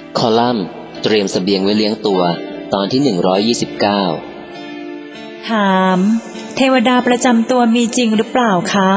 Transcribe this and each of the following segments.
คอลัมน์เตรียมเสบียงไว้เลี้ยงตัวตอนที่129 ถามเทวดาประจำตัวมีจริงหรือเปล่าคะ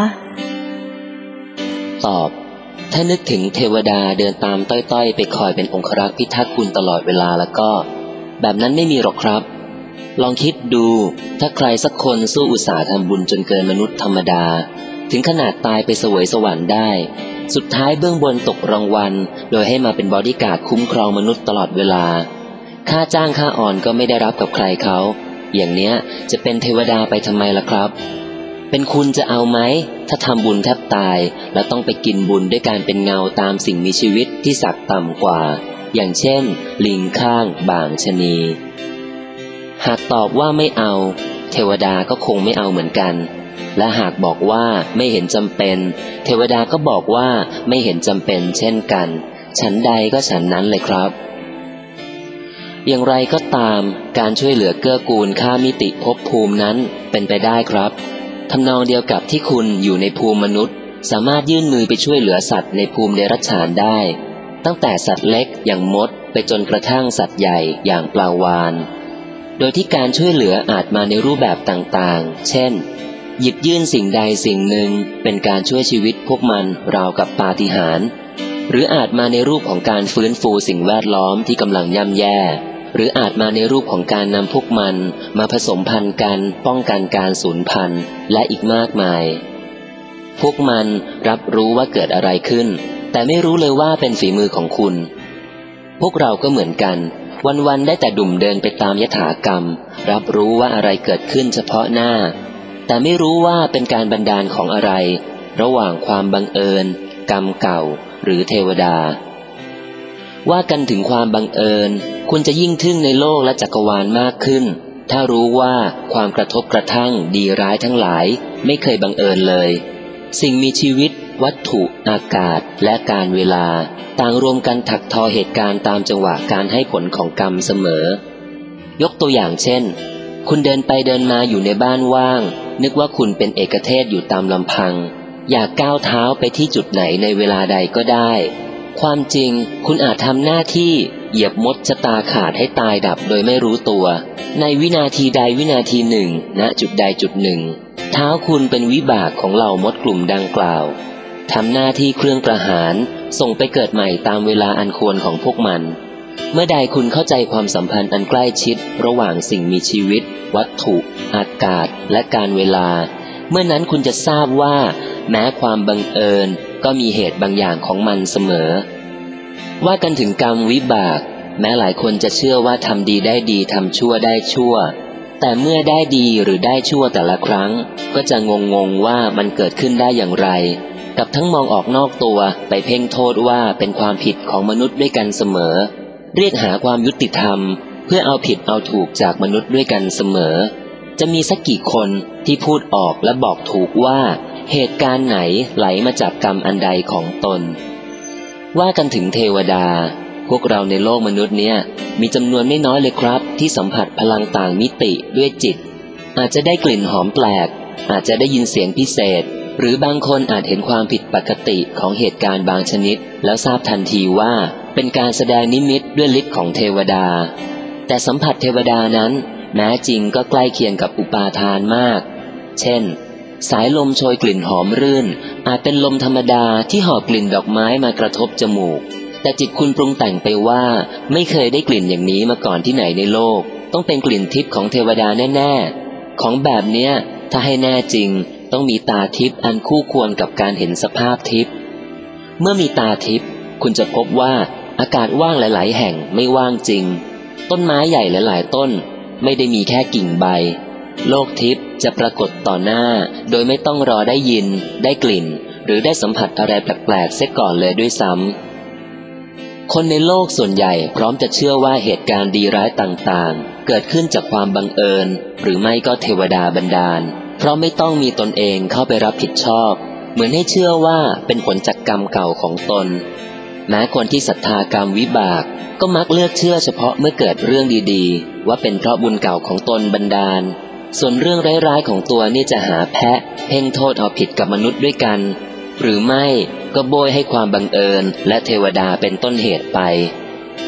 ตอบถ้านึกถึงเทวดาเดินตามต้อยๆไปคอยเป็นองครักษ์พิทักษ์คุณตลอดเวลาแล้วก็แบบนั้นไม่มีหรอกครับลองคิดดูถ้าใครสักคนสู้อุตสาห์ทำบุญจนเกินมนุษย์ธรรมดาถึงขนาดตายไปเสวยสวรรค์ได้สุดท้ายเบื้องบนตกรางวัลโดยให้มาเป็นบอดี้การ์ดคุ้มครองมนุษย์ตลอดเวลาค่าจ้างค่าอ่อนก็ไม่ได้รับกับใครเขาอย่างเนี้ยจะเป็นเทวดาไปทำไมล่ะครับเป็นคุณจะเอาไหมถ้าทำบุญแทบตายแล้วต้องไปกินบุญด้วยการเป็นเงาตามสิ่งมีชีวิตที่ศักดิ์ต่ำกว่าอย่างเช่นลิงข้างบางชะนีหากตอบว่าไม่เอาเทวดาก็คงไม่เอาเหมือนกันและหากบอกว่าไม่เห็นจำเป็นเทวดาก็บอกว่าไม่เห็นจำเป็นเช่นกันฉันใดก็ฉันนั้นเลยครับอย่างไรก็ตามการช่วยเหลือเกื้อกูลข้ามมิติภพภูมินั้นเป็นไปได้ครับทำนองเดียวกับที่คุณอยู่ในภูมิมนุษย์สามารถยื่นมือไปช่วยเหลือสัตว์ในภูมิเดรัจฉานได้ตั้งแต่สัตว์เล็กอย่างมดไปจนกระทั่งสัตว์ใหญ่อย่างปลาวาฬโดยที่การช่วยเหลืออาจมาในรูปแบบต่างๆเช่นหยิบยื่นสิ่งใดสิ่งหนึ่งเป็นการช่วยชีวิตพวกมันราวกับปาฏิหาริย์หรืออาจมาในรูปของการฟื้นฟูสิ่งแวดล้อมที่กำลังย่ำแย่หรืออาจมาในรูปของการนำพวกมันมาผสมพันธุ์กันป้องกันการสูญพันธุ์และอีกมากมายพวกมันรับรู้ว่าเกิดอะไรขึ้นแต่ไม่รู้เลยว่าเป็นฝีมือของคุณพวกเราก็เหมือนกันวันๆได้แต่ดุ่มเดินไปตามยถากรรมรับรู้ว่าอะไรเกิดขึ้นเฉพาะหน้าแต่ไม่รู้ว่าเป็นการบันดาลของอะไรระหว่างความบังเอิญกรรมเก่าหรือเทวดาว่ากันถึงความบังเอิญคุณจะยิ่งทึ่งในโลกและจักรวาลมากขึ้นถ้ารู้ว่าความกระทบกระทั่งดีร้ายทั้งหลายไม่เคยบังเอิญเลยสิ่งมีชีวิตวัตถุอากาศและการเวลาต่างรวมกันถักทอเหตุการณ์ตามจังหวะการให้ผลของกรรมเสมอยกตัวอย่างเช่นคุณเดินไปเดินมาอยู่ในบ้านว่างนึกว่าคุณเป็นเอกเทศอยู่ตามลำพังอยากก้าวเท้าไปที่จุดไหนในเวลาใดก็ได้ความจริงคุณอาจทำหน้าที่เหยียบมดชะตาขาดให้ตายดับโดยไม่รู้ตัวในวินาทีใดวินาทีหนึ่งณจุดใดจุดหนึ่งเท้าคุณเป็นวิบากของเหล่ามดกลุ่มดังกล่าวทำหน้าที่เครื่องประหารส่งไปเกิดใหม่ตามเวลาอันควรของพวกมันเมื่อใดคุณเข้าใจความสัมพันธ์อันใกล้ชิดระหว่างสิ่งมีชีวิตวัตถุอากาศและการเวลาเมื่อนั้นคุณจะทราบว่าแม้ความบังเอิญก็มีเหตุบางอย่างของมันเสมอว่ากันถึงกรรมวิบากแม้หลายคนจะเชื่อว่าทำดีได้ดีทำชั่วได้ชั่วแต่เมื่อได้ดีหรือได้ชั่วแต่ละครั้งก็จะงงว่ามันเกิดขึ้นได้อย่างไรกับทั้งมองออกนอกตัวไปเพ่งโทษว่าเป็นความผิดของมนุษย์ด้วยกันเสมอเรียกหาความยุติธรรมเพื่อเอาผิดเอาถูกจากมนุษย์ด้วยกันเสมอจะมีสักกี่คนที่พูดออกและบอกถูกว่าเหตุการณ์ไหนไหลมาจากกรรมอันใดของตนว่ากันถึงเทวดาพวกเราในโลกมนุษย์เนี่ยมีจำนวนไม่น้อยเลยครับที่สัมผัสพลังต่างมิติด้วยจิตอาจจะได้กลิ่นหอมแปลกอาจจะได้ยินเสียงพิเศษหรือบางคนอาจเห็นความผิดปกติของเหตุการณ์บางชนิดแล้วทราบทันทีว่าเป็นการแสดงนิมิตด้วยฤทธิ์ของเทวดาแต่สัมผัสเทวดานั้นแม้จริงก็ใกล้เคียงกับอุปาทานมากเช่นสายลมโชยกลิ่นหอมรื่นอาจเป็นลมธรรมดาที่หอบกลิ่นดอกไม้มากระทบจมูกแต่จิตคุณปรุงแต่งไปว่าไม่เคยได้กลิ่นอย่างนี้มาก่อนที่ไหนในโลกต้องเป็นกลิ่นทิพย์ของเทวดาแน่ๆของแบบเนี้ยถ้าให้แน่จริงต้องมีตาทิพย์อันคู่ควรกับการเห็นสภาพทิพย์เมื่อมีตาทิพย์คุณจะพบว่าอากาศว่างหลายๆแห่งไม่ว่างจริงต้นไม้ใหญ่หลายๆต้นไม่ได้มีแค่กิ่งใบโลกทิพย์จะปรากฏต่อหน้าโดยไม่ต้องรอได้ยินได้กลิ่นหรือได้สัมผัสอะไรแปลกๆเสียก่อนเลยด้วยซ้ำคนในโลกส่วนใหญ่พร้อมจะเชื่อว่าเหตุการณ์ดีร้ายต่างๆเกิดขึ้นจากความบังเอิญหรือไม่ก็เทวดาบันดาลเพราะไม่ต้องมีตนเองเข้าไปรับผิดชอบเหมือนให้เชื่อว่าเป็นผลจากกรรมเก่าของตนแม้คนที่ศรัทธากรรมวิบากก็มักเลือกเชื่อเฉพาะเมื่อเกิดเรื่องดีๆว่าเป็นเพราะบุญเก่าของตนบันดาลส่วนเรื่องร้ายๆของตัวนี่จะหาแพะเพ่งโทษเอาผิดกับมนุษย์ด้วยกันหรือไม่ก็โบยให้ความบังเอิญและเทวดาเป็นต้นเหตุไป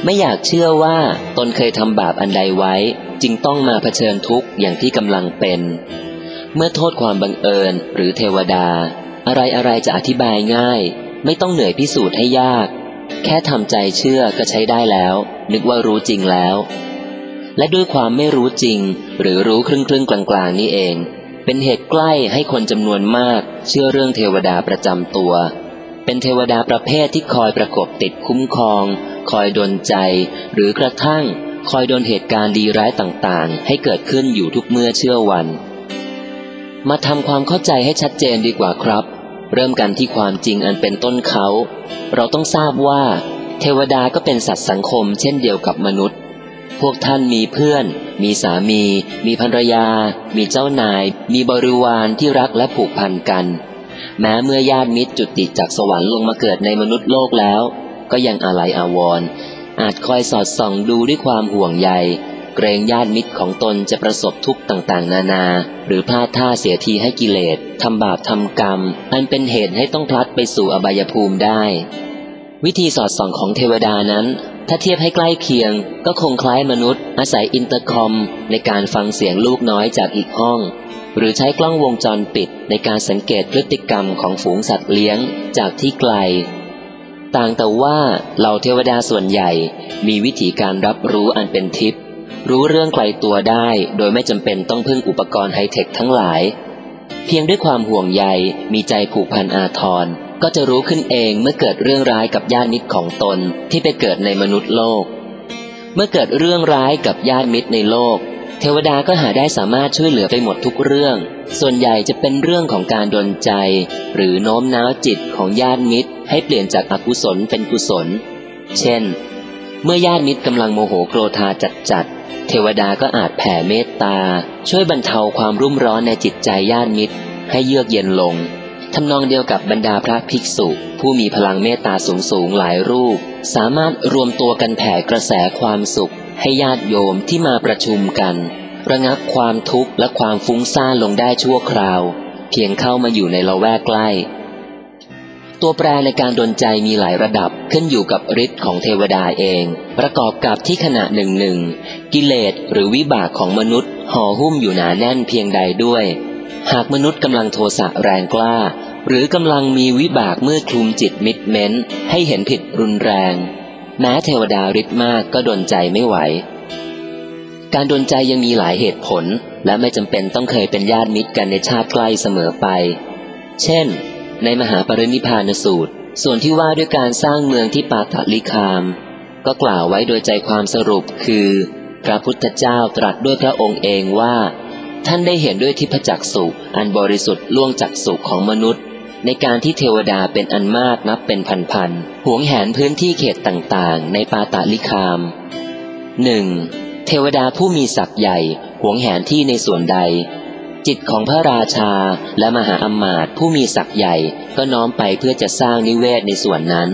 ไม่อยากเชื่อว่าตนเคยทำบาปอันใดไว้จึงต้องมาเผชิญทุกข์อย่างที่กำลังเป็นเมื่อโทษความบังเอิญหรือเทวดาอะไรจะอธิบายง่ายไม่ต้องเหนื่อยพิสูจน์ให้ยากแค่ทำใจเชื่อก็ใช้ได้แล้วนึกว่ารู้จริงแล้วและด้วยความไม่รู้จริงหรือรู้ครึ่งกลางนี่เองเป็นเหตุใกล้ให้คนจำนวนมากเชื่อเรื่องเทวดาประจำตัวเป็นเทวดาประเภทที่คอยประกบติดคุ้มครองคอยดลใจหรือกระทั่งคอยโดนเหตุการณ์ดีร้ายต่างๆให้เกิดขึ้นอยู่ทุกเมื่อเชื่อวันมาทำความเข้าใจให้ชัดเจนดีกว่าครับเริ่มกันที่ความจริงอันเป็นต้นเขาเราต้องทราบว่าเทวดาก็เป็นสัตว์สังคมเช่นเดียวกับมนุษย์พวกท่านมีเพื่อนมีสามีมีภรรยามีเจ้านายมีบริวารที่รักและผูกพันกันแม้เมื่อญาติมิตรจุติจากสวรรค์ลงมาเกิดในมนุษย์โลกแล้วก็ยังอาลัยอาวรณ์อาจคอยสอดส่องดูด้วยความห่วงใยเกรงญาติมิตรของตนจะประสบทุกข์ต่างๆนานาหรือพลาดท่าเสียทีให้กิเลสทำบาปทำกรรมอันเป็นเหตุให้ต้องพลัดไปสู่อบายภูมิได้วิธีสอดส่องของเทวดานั้นถ้าเทียบให้ใกล้เคียงก็คงคล้ายมนุษย์อาศัยอินเตอร์คอมในการฟังเสียงลูกน้อยจากอีกห้องหรือใช้กล้องวงจรปิดในการสังเกตพฤติกรรมของฝูงสัตว์เลี้ยงจากที่ไกลต่างแต่ว่าเหล่าเทวดาส่วนใหญ่มีวิธีการรับรู้อันเป็นทิพย์รู้เรื่องไกลตัวได้โดยไม่จำเป็นต้องพึ่งอุปกรณ์ไฮเทคทั้งหลายเพียงด้วยความห่วงใยมีใจผูกพันอาทรก็จะรู้ขึ้นเองเมื่อเกิดเรื่องร้ายกับญาติมิตรของตนที่ไปเกิดในมนุษย์โลกเมื่อเกิดเรื่องร้ายกับญาติมิตรในโลกเทวดาก็หาได้สามารถช่วยเหลือไปหมดทุกเรื่องส่วนใหญ่จะเป็นเรื่องของการดลใจหรือโน้มน้าวจิตของญาติมิตรให้เปลี่ยนจากอกุศลเป็นกุศลเช่นเมื่อญาติมิตรกำลังโมโหโกรธาจัดเทวดาก็อาจแผ่เมตตาช่วยบรรเทาความรุ่มร้อนในจิตใจญาติมิตรให้เยือกเย็นลงทำนองเดียวกับบรรดาพระภิกษุผู้มีพลังเมตตาสูงหลายรูปสามารถรวมตัวกันแผ่กระแสความสุขให้ญาติโยมที่มาประชุมกันระงับความทุกข์และความฟุ้งซ่านลงได้ชั่วคราวเพียงเข้ามาอยู่ในละแวกใกล้ตัวแปรในการดลใจมีหลายระดับขึ้นอยู่กับฤทธิ์ของเทวดาเองประกอบกับที่ขณะหนึ่งกิเลสหรือวิบากของมนุษย์ห่อหุ้มอยู่หนาแน่นเพียงใดด้วยหากมนุษย์กำลังโทสะแรงกล้าหรือกำลังมีวิบากมืดคลุมจิตมิดเม้นให้เห็นผิดรุนแรงแม้เทวดาฤทธิ์มากก็ดลใจไม่ไหวการดลใจยังมีหลายเหตุผลและไม่จำเป็นต้องเคยเป็นญาติมิตรกันในชาติใกล้เสมอไปเช่นในมหาปรินิพพานสูตรส่วนที่ว่าด้วยการสร้างเมืองที่ปาฐลิคามก็กล่าวไว้โดยใจความสรุปคือพระพุทธเจ้าตรัสด้วยพระองค์เองว่าท่านได้เห็นด้วยทิพจักษุอันบริสุทธิ์ล่วงจักษุของมนุษย์ในการที่เทวดาเป็นอันมากนับเป็นพันหวงแหนพื้นที่เขตต่างๆในปาฐลิคาม 1. เทวดาผู้มีศักย์ใหญ่หวงแหนที่ในส่วนใดจิตของพระราชาและมหาอมาตย์ผู้มีศักย์ใหญ่ก็น้อมไปเพื่อจะสร้างนิเวศในส่วนนั้น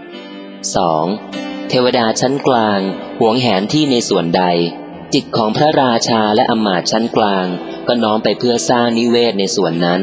2. เทวดาชั้นกลางหวงแหนที่ในส่วนใดจิตของพระราชาและอมาตย์ชั้นกลางก็น้อมไปเพื่อสร้างนิเวศในส่วนนั้น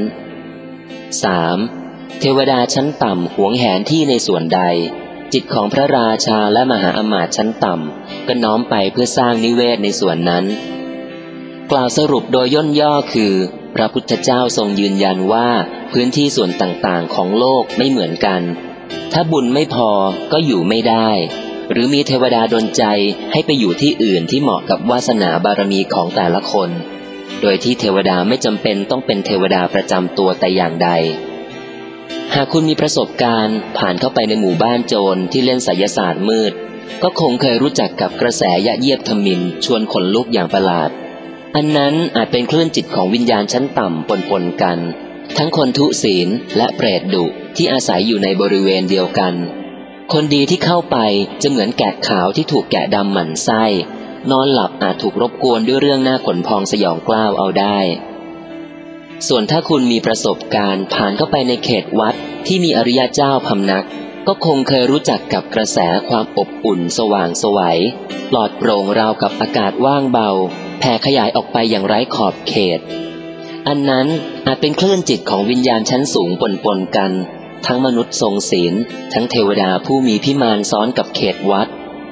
3. เทวดาชั้นต่ำหวงแหนที่ในส่วนใดจิตของพระราชาและมหาอมาตย์ชั้นต่ำก็น้อมไปเพื่อสร้างนิเวศในส่วนนั้นกล่าวสรุปโดยย่นย่อคือพระพุทธเจ้าทรงยืนยันว่าพื้นที่ส่วนต่างๆของโลกไม่เหมือนกันถ้าบุญไม่พอก็อยู่ไม่ได้หรือมีเทวดาดลใจให้ไปอยู่ที่อื่นที่เหมาะกับวาสนาบารมีของแต่ละคนโดยที่เทวดาไม่จำเป็นต้องเป็นเทวดาประจำตัวแต่อย่างใดหากคุณมีประสบการณ์ผ่านเข้าไปในหมู่บ้านโจรที่เล่นไสยศาสตร์มืดก็คงเคยรู้จักกับกระแสยะเยียบทมิฬชวนขนลุกอย่างประหลาดอันนั้นอาจเป็นคลื่นจิตของวิญญาณชั้นต่ำปนกันทั้งคนทุศีลและเปรตดุที่อาศัยอยู่ในบริเวณเดียวกันคนดีที่เข้าไปจะเหมือนแกะขาวที่ถูกแกะดำหมั่นไส้นอนหลับอาจถูกรบกวนด้วยเรื่องหน้าขนพองสยองกล้าวเอาได้ส่วนถ้าคุณมีประสบการณ์ผ่านเข้าไปในเขตวัดที่มีอริยเจ้าพำนักก็คงเคยรู้จักกับกระแสความอบอุ่นสว่างไสวปลอดโปร่งราวกับอากาศว่างเบาแผ่ขยายออกไปอย่างไร้ขอบเขตอันนั้นอาจเป็นคลื่นจิตของวิญญาณชั้นสูงปนกันทั้งมนุษย์ทรงศีลทั้งเทวดาผู้มีพิมานซ้อนกับเขตวัด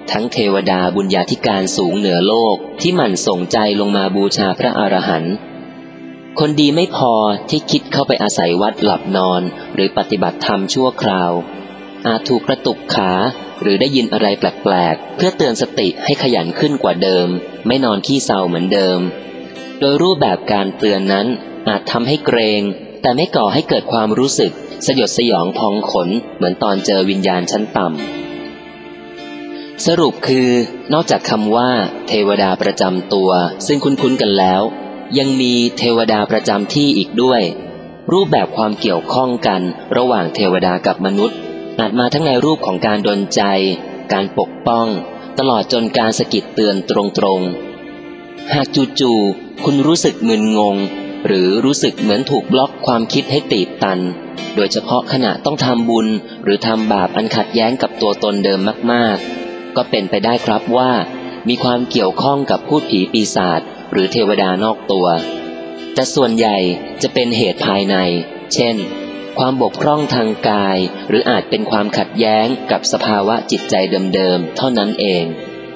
ทั้งเทวดาบุญญาธิการสูงเหนือโลกที่หมั่นส่งใจลงมาบูชาพระอรหันต์คนดีไม่พอที่คิดเข้าไปอาศัยวัดหลับนอนหรือปฏิบัติธรรมชั่วคราวอาจถูกกระตุกขาหรือได้ยินอะไรแปลกๆเพื่อเตือนสติให้ขยันขึ้นกว่าเดิมไม่นอนขี้เศร้าเหมือนเดิมโดยรูปแบบการเตือนนั้นอาจทำให้เกรงแต่ไม่ก่อให้เกิดความรู้สึกสยดสยองพองขนเหมือนตอนเจอวิญญาณชั้นต่ำสรุปคือนอกจากคำว่าเทวดาประจำตัวซึ่งคุ้นๆกันแล้วยังมีเทวดาประจำที่อีกด้วยรูปแบบความเกี่ยวข้องกันระหว่างเทวดากับมนุษย์อาจมาทั้งในรูปของการดลใจการปกป้องตลอดจนการสะกิดเตือนตรงๆหากจู่ๆคุณรู้สึกมึนงงหรือรู้สึกเหมือนถูกบล็อกความคิดให้ตีบตันโดยเฉพาะขณะต้องทำบุญหรือทำบาปอันขัดแย้งกับตัวตนเดิมมากๆก็เป็นไปได้ครับว่ามีความเกี่ยวข้องกับพูดผีปีศาจหรือเทวดานอกตัวแต่ส่วนใหญ่จะเป็นเหตุภายในเช่นความบกพร่องทางกายหรืออาจเป็นความขัดแย้งกับสภาวะจิตใจเดิมๆเท่านั้นเอง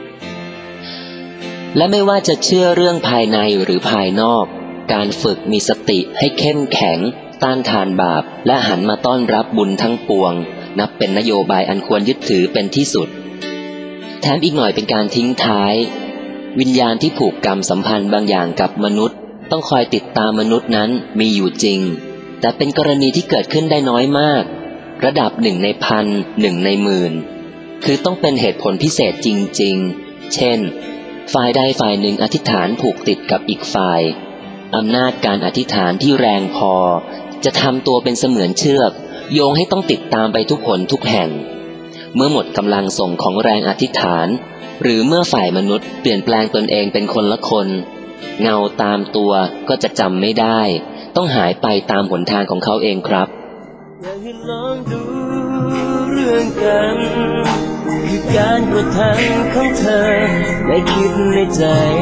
และไม่ว่าจะเชื่อเรื่องภายในหรือภายนอกการฝึกมีสติให้เข้มแข็งต้านทานบาปและหันมาต้อนรับบุญทั้งปวงนับเป็นนโยบายอันควรยึดถือเป็นที่สุดแถมอีกหน่อยเป็นการทิ้งท้ายวิญญาณที่ผูกกรรมสัมพันธ์บางอย่างกับมนุษย์ต้องคอยติดตามมนุษย์นั้นมีอยู่จริงแต่เป็นกรณีที่เกิดขึ้นได้น้อยมากระดับ1 ใน 1,000 1 ใน 10,000คือต้องเป็นเหตุผลพิเศษจริงๆเช่นฝ่ายใดฝ่ายหนึ่งอธิษฐานผูกติดกับอีกฝ่ายอำนาจการอธิษฐานที่แรงพอจะทำตัวเป็นเสมือนเชือกโยงให้ต้องติดตามไปทุกหนทุกแห่งเมื่อหมดกำลังส่งของแรงอธิษฐานหรือเมื่อฝ่ายมนุษย์เปลี่ยนแปลงตนเองเป็นคนละคนเงาตามตัวก็จะจำไม่ได้ต้องหายไปตามหนทางของเขาเองครับอยากให้ลองดูเรื่องกันคือการกระทำของเธอและคิดในใจ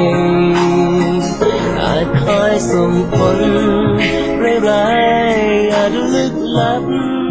อาจคอยส่งผลร้ายๆอาจลึกลับ